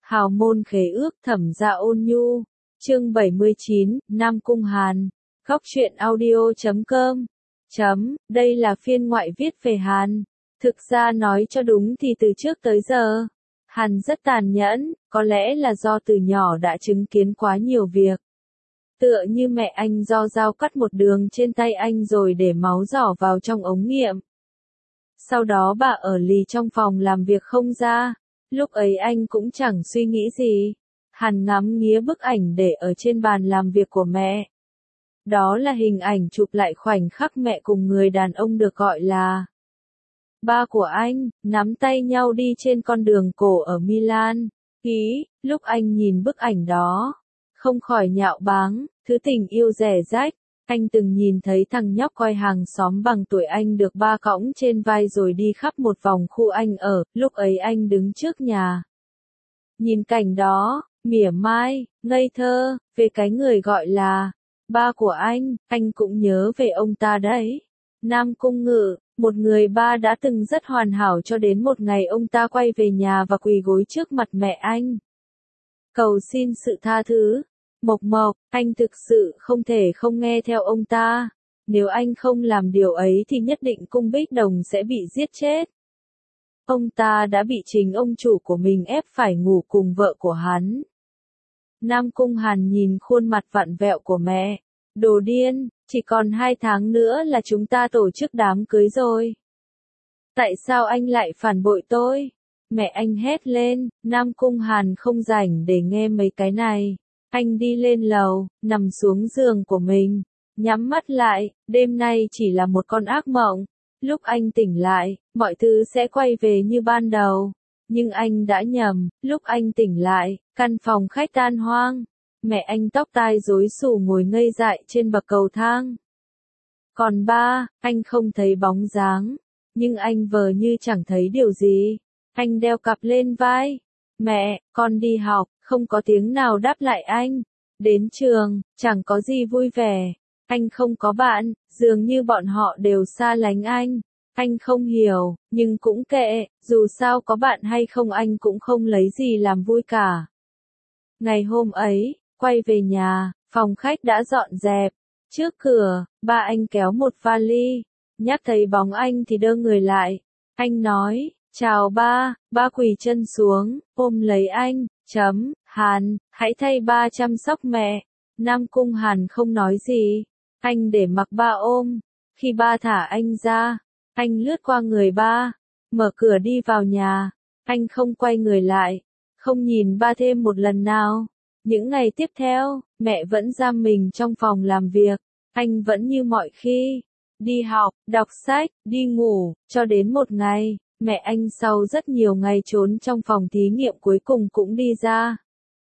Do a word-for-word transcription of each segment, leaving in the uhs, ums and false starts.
Hào môn khế ước thẩm gia ôn nhu. Chương bảy mươi chín, Nam Cung Hàn. Góc truyện audio chấm com. Chấm, đây là phiên ngoại viết về Hàn. Thực ra nói cho đúng thì từ trước tới giờ, Hàn rất tàn nhẫn, có lẽ là do từ nhỏ đã chứng kiến quá nhiều việc. Tựa như mẹ anh do dao cắt một đường trên tay anh rồi để máu giỏ vào trong ống nghiệm. Sau đó bà ở lì trong phòng làm việc không ra. Lúc ấy anh cũng chẳng suy nghĩ gì. Hàn ngắm nghía bức ảnh để ở trên bàn làm việc của mẹ. Đó là hình ảnh chụp lại khoảnh khắc mẹ cùng người đàn ông được gọi là ba của anh, nắm tay nhau đi trên con đường cổ ở Milan. Ý, lúc anh nhìn bức ảnh đó, không khỏi nhạo báng, thứ tình yêu rẻ rách. Anh từng nhìn thấy thằng nhóc coi hàng xóm bằng tuổi anh được ba cõng trên vai rồi đi khắp một vòng khu anh ở, lúc ấy anh đứng trước nhà. Nhìn cảnh đó, mỉa mai, ngây thơ, về cái người gọi là ba của anh, anh cũng nhớ về ông ta đấy. Nam Cung Ngự, một người ba đã từng rất hoàn hảo cho đến một ngày ông ta quay về nhà và quỳ gối trước mặt mẹ anh. Cầu xin sự tha thứ. Mộc Mộc, anh thực sự không thể không nghe theo ông ta. Nếu anh không làm điều ấy thì nhất định Cung Bích Đồng sẽ bị giết chết. Ông ta đã bị chính ông chủ của mình ép phải ngủ cùng vợ của hắn. Nam Cung Hàn nhìn khuôn mặt vặn vẹo của mẹ. Đồ điên, chỉ còn hai tháng nữa là chúng ta tổ chức đám cưới rồi. Tại sao anh lại phản bội tôi? Mẹ anh hét lên, Nam Cung Hàn không rảnh để nghe mấy cái này. Anh đi lên lầu, nằm xuống giường của mình, nhắm mắt lại, đêm nay chỉ là một con ác mộng. Lúc anh tỉnh lại, mọi thứ sẽ quay về như ban đầu. Nhưng anh đã nhầm, lúc anh tỉnh lại, căn phòng khách tan hoang. Mẹ anh tóc tai rối xù ngồi ngây dại trên bậc cầu thang. Còn ba, anh không thấy bóng dáng, nhưng anh vờ như chẳng thấy điều gì. Anh đeo cặp lên vai. Mẹ, con đi học, không có tiếng nào đáp lại anh. Đến trường, chẳng có gì vui vẻ. Anh không có bạn, dường như bọn họ đều xa lánh anh. Anh không hiểu, nhưng cũng kệ, dù sao có bạn hay không anh cũng không lấy gì làm vui cả. Ngày hôm ấy, quay về nhà, phòng khách đã dọn dẹp. Trước cửa, ba anh kéo một vali. Nhắc thấy bóng anh thì đơ người lại. Anh nói, chào ba, ba quỳ chân xuống, ôm lấy anh, chấm, Hàn, hãy thay ba chăm sóc mẹ. Nam Cung Hàn không nói gì. Anh để mặc ba ôm. Khi ba thả anh ra, anh lướt qua người ba, mở cửa đi vào nhà. Anh không quay người lại, không nhìn ba thêm một lần nào. Những ngày tiếp theo, mẹ vẫn giam mình trong phòng làm việc. Anh vẫn như mọi khi, đi học, đọc sách, đi ngủ, cho đến một ngày, mẹ anh sau rất nhiều ngày trốn trong phòng thí nghiệm cuối cùng cũng đi ra.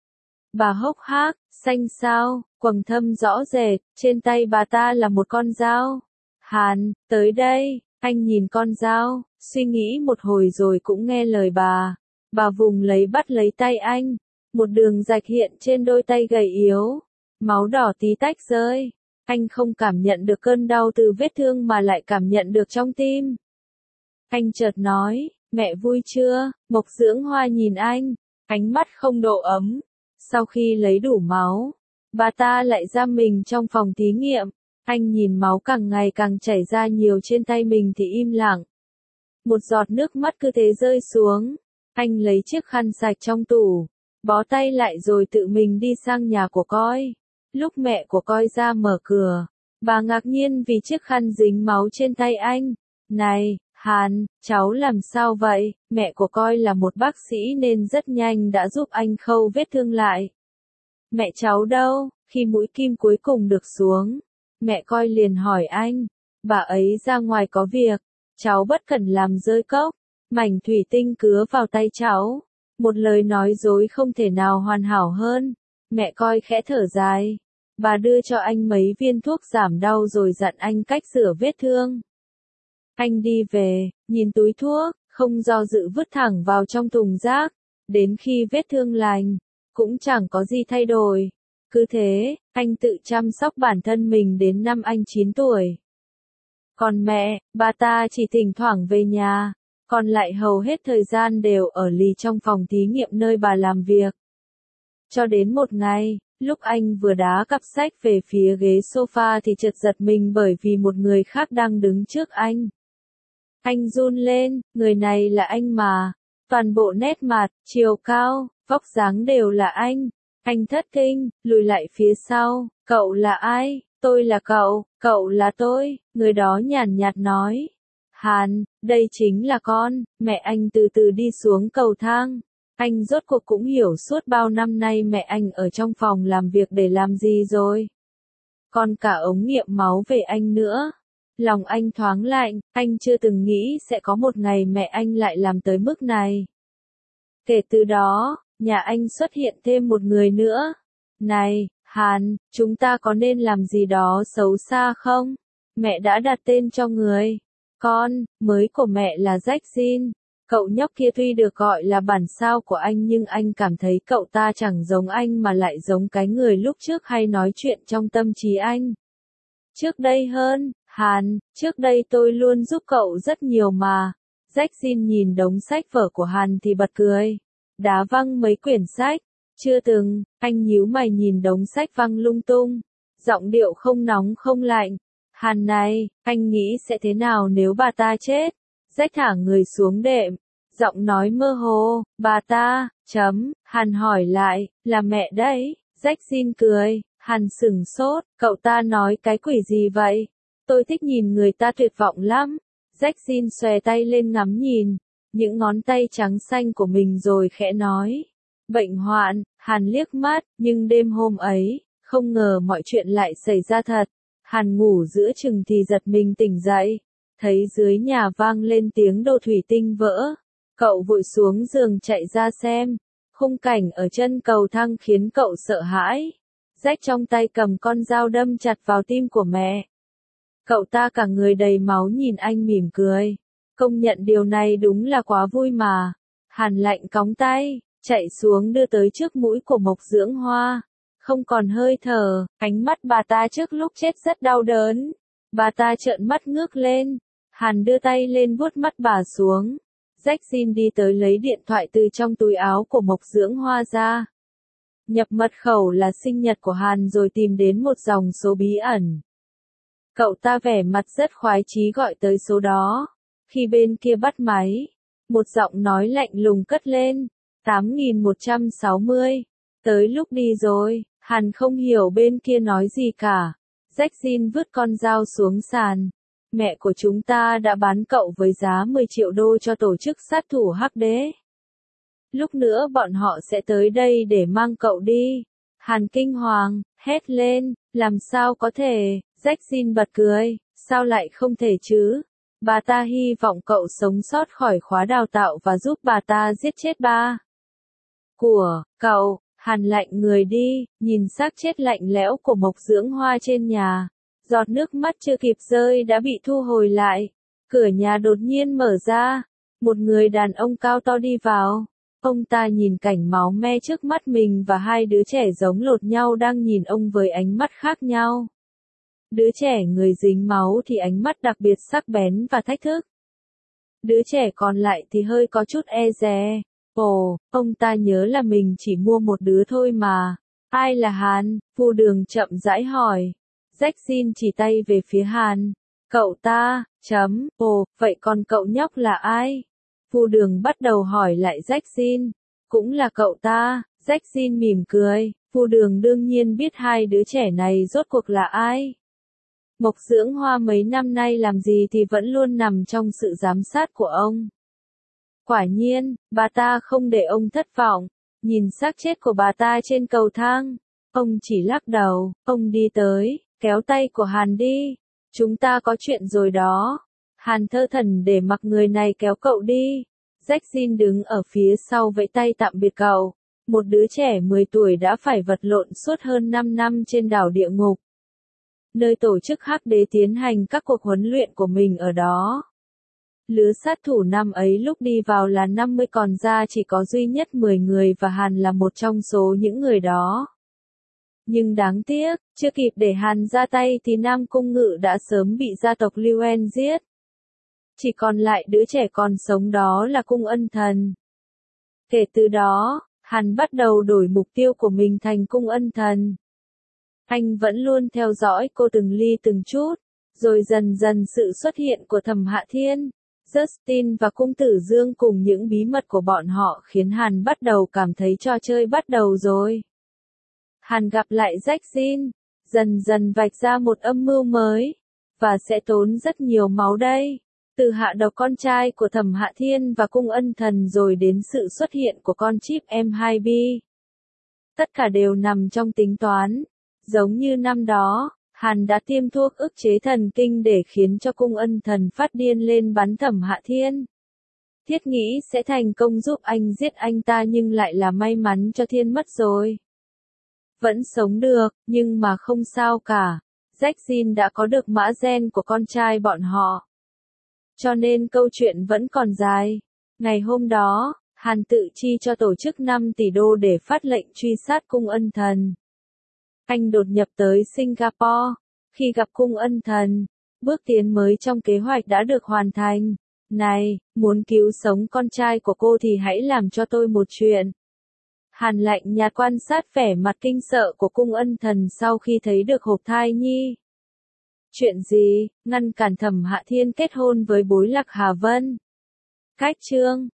Bà hốc hác, xanh xao, quầng thâm rõ rệt, trên tay bà ta là một con dao. Hàn, tới đây, anh nhìn con dao, suy nghĩ một hồi rồi cũng nghe lời bà. Bà vùng lấy bắt lấy tay anh, một đường rạch hiện trên đôi tay gầy yếu, máu đỏ tí tách rơi. Anh không cảm nhận được cơn đau từ vết thương mà lại cảm nhận được trong tim. Anh chợt nói, mẹ vui chưa? Mộc Dưỡng Hoa nhìn anh, ánh mắt không độ ấm. Sau khi lấy đủ máu, bà ta lại giam mình trong phòng thí nghiệm. Anh nhìn máu càng ngày càng chảy ra nhiều trên tay mình thì im lặng. Một giọt nước mắt cứ thế rơi xuống. Anh lấy chiếc khăn sạch trong tủ, bó tay lại rồi tự mình đi sang nhà của Coi. Lúc mẹ của Coi ra mở cửa, bà ngạc nhiên vì chiếc khăn dính máu trên tay anh. Này, Hàn, cháu làm sao vậy? Mẹ của Coi là một bác sĩ nên rất nhanh đã giúp anh khâu vết thương lại. Mẹ cháu đâu? Khi mũi kim cuối cùng được xuống, mẹ Coi liền hỏi anh. Bà ấy ra ngoài có việc. Cháu bất cẩn làm rơi cốc, mảnh thủy tinh cứa vào tay cháu. Một lời nói dối không thể nào hoàn hảo hơn. Mẹ Coi khẽ thở dài. Bà đưa cho anh mấy viên thuốc giảm đau rồi dặn anh cách rửa vết thương. Anh đi về, nhìn túi thuốc, không do dự vứt thẳng vào trong thùng rác. Đến khi vết thương lành, cũng chẳng có gì thay đổi. Cứ thế, anh tự chăm sóc bản thân mình đến năm anh chín tuổi. Còn mẹ, bà ta chỉ thỉnh thoảng về nhà. còn lại hầu hết thời gian đều ở lì trong phòng thí nghiệm nơi bà làm việc. Cho đến một ngày, lúc anh vừa đá cặp sách về phía ghế sofa thì chợt giật mình bởi vì một người khác đang đứng trước anh. Anh run lên, người này là anh mà. Toàn bộ nét mặt, chiều cao, vóc dáng đều là anh. Anh thất kinh, lùi lại phía sau. Cậu là ai? Tôi là cậu, cậu là tôi. Người đó nhàn nhạt nói. Hàn, đây chính là con. Mẹ anh từ từ đi xuống cầu thang. Anh rốt cuộc cũng hiểu suốt bao năm nay mẹ anh ở trong phòng làm việc để làm gì rồi. Còn cả ống nghiệm máu về anh nữa. Lòng anh thoáng lạnh, anh chưa từng nghĩ sẽ có một ngày mẹ anh lại làm tới mức này. Kể từ đó, nhà anh xuất hiện thêm một người nữa. Này, Hàn, chúng ta có nên làm gì đó xấu xa không? Mẹ đã đặt tên cho người. Con, mới của mẹ là Jackson. Cậu nhóc kia tuy được gọi là bản sao của anh nhưng anh cảm thấy cậu ta chẳng giống anh mà lại giống cái người lúc trước hay nói chuyện trong tâm trí anh. Trước đây hơn, Hàn, trước đây tôi luôn giúp cậu rất nhiều mà. Jackson nhìn đống sách vở của Hàn thì bật cười. Đá văng mấy quyển sách. Chưa từng, anh nhíu mày nhìn đống sách văng lung tung. Giọng điệu không nóng không lạnh. Hàn này, anh nghĩ sẽ thế nào nếu bà ta chết? Jack thả người xuống đệm. Giọng nói mơ hồ, bà ta, chấm, Hàn hỏi lại, là mẹ đấy. Jack xin cười, Hàn sửng sốt, cậu ta nói cái quỷ gì vậy? Tôi thích nhìn người ta tuyệt vọng lắm. Jack xin xòe tay lên ngắm nhìn, những ngón tay trắng xanh của mình rồi khẽ nói. Bệnh hoạn, Hàn liếc mắt, nhưng đêm hôm ấy, không ngờ mọi chuyện lại xảy ra thật. Hàn ngủ giữa chừng thì giật mình tỉnh dậy, thấy dưới nhà vang lên tiếng đồ thủy tinh vỡ. Cậu vội xuống giường chạy ra xem, khung cảnh ở chân cầu thang khiến cậu sợ hãi. Jack trong tay cầm con dao đâm chặt vào tim của mẹ. Cậu ta cả người đầy máu nhìn anh mỉm cười. Công nhận điều này đúng là quá vui mà. Hàn lạnh cóng tay, chạy xuống đưa tới trước mũi của Mộc Dưỡng Hoa. Không còn hơi thở, ánh mắt bà ta trước lúc chết rất đau đớn. Bà ta trợn mắt ngước lên. Hàn đưa tay lên vuốt mắt bà xuống. Jack xin đi tới lấy điện thoại từ trong túi áo của Mộc Dưỡng Hoa ra. Nhập mật khẩu là sinh nhật của Hàn rồi tìm đến một dòng số bí ẩn. Cậu ta vẻ mặt rất khoái chí gọi tới số đó. Khi bên kia bắt máy, một giọng nói lạnh lùng cất lên. tám nghìn một trăm sáu mươi. Tới lúc đi rồi. Hàn không hiểu bên kia nói gì cả. Jack xin vứt con dao xuống sàn. Mẹ của chúng ta đã bán cậu với giá mười triệu đô cho tổ chức sát thủ hắc đế. Lúc nữa bọn họ sẽ tới đây để mang cậu đi. Hàn kinh hoàng, hét lên, làm sao có thể? Jack xin bật cười, sao lại không thể chứ? Bà ta hy vọng cậu sống sót khỏi khóa đào tạo và giúp bà ta giết chết ba của cậu. Hàn lạnh người đi, nhìn xác chết lạnh lẽo của Mộc Dưỡng Hoa trên nhà. Giọt nước mắt chưa kịp rơi đã bị thu hồi lại. Cửa nhà đột nhiên mở ra. Một người đàn ông cao to đi vào. Ông ta nhìn cảnh máu me trước mắt mình và hai đứa trẻ giống lột nhau đang nhìn ông với ánh mắt khác nhau. Đứa trẻ người dính máu thì ánh mắt đặc biệt sắc bén và thách thức. Đứa trẻ còn lại thì hơi có chút e dè. Ồ, ông ta nhớ là mình chỉ mua một đứa thôi mà. Ai là Hàn? Phu Đường chậm rãi hỏi. Jack xin chỉ tay về phía Hàn. Cậu ta, chấm, ồ, vậy còn cậu nhóc là ai? Phu Đường bắt đầu hỏi lại Jack xin. Cũng là cậu ta. Jack xin mỉm cười. Phu Đường đương nhiên biết hai đứa trẻ này rốt cuộc là ai. Mộc Dưỡng Hoa mấy năm nay làm gì thì vẫn luôn nằm trong sự giám sát của ông. Quả nhiên, bà ta không để ông thất vọng. Nhìn xác chết của bà ta trên cầu thang. Ông chỉ lắc đầu, ông đi tới, kéo tay của Hàn đi. Chúng ta có chuyện rồi đó. Hàn thơ thẩn để mặc người này kéo cậu đi. Jack xin đứng ở phía sau vẫy tay tạm biệt cậu. Một đứa trẻ mười tuổi đã phải vật lộn suốt hơn năm năm trên đảo địa ngục. Nơi tổ chức hắc đế tiến hành các cuộc huấn luyện của mình ở đó. Lứa sát thủ năm ấy lúc đi vào là năm mươi còn ra chỉ có duy nhất mười người và Hàn là một trong số những người đó. Nhưng đáng tiếc, chưa kịp để Hàn ra tay thì Nam Cung Ngự đã sớm bị gia tộc Lưu En giết. Chỉ còn lại đứa trẻ còn sống đó là cung ân thần. Kể từ đó, Hàn bắt đầu đổi mục tiêu của mình thành cung ân thần. Anh vẫn luôn theo dõi cô từng ly từng chút, rồi dần dần sự xuất hiện của Thẩm Hạ Thiên, Justin và cung tử Dương cùng những bí mật của bọn họ khiến Hàn bắt đầu cảm thấy trò chơi bắt đầu rồi. Hàn gặp lại Jack Jin, dần dần vạch ra một âm mưu mới, và sẽ tốn rất nhiều máu đây. Từ hạ độc con trai của Thẩm Hạ Thiên và cung ân thần rồi đến sự xuất hiện của con chip em hai B. Tất cả đều nằm trong tính toán. Giống như năm đó, Hàn đã tiêm thuốc ức chế thần kinh để khiến cho cung ân thần phát điên lên bắn Thẩm Hạ Thiên. Thiết nghĩ sẽ thành công giúp anh giết anh ta nhưng lại là may mắn cho Thiên mất rồi. Vẫn sống được, nhưng mà không sao cả. Jack Jin đã có được mã gen của con trai bọn họ. Cho nên câu chuyện vẫn còn dài. Ngày hôm đó, Hàn tự chi cho tổ chức năm tỷ đô để phát lệnh truy sát cung ân thần. Anh đột nhập tới Singapore. Khi gặp cung ân thần, bước tiến mới trong kế hoạch đã được hoàn thành. Này, muốn cứu sống con trai của cô thì hãy làm cho tôi một chuyện. Hàn lạnh nhạt quan sát vẻ mặt kinh sợ của cung ân thần sau khi thấy được hộp thai nhi. Chuyện gì? Ngăn cản Thẩm Hạ Thiên kết hôn với bối Lạc Hà Vân. Cách chương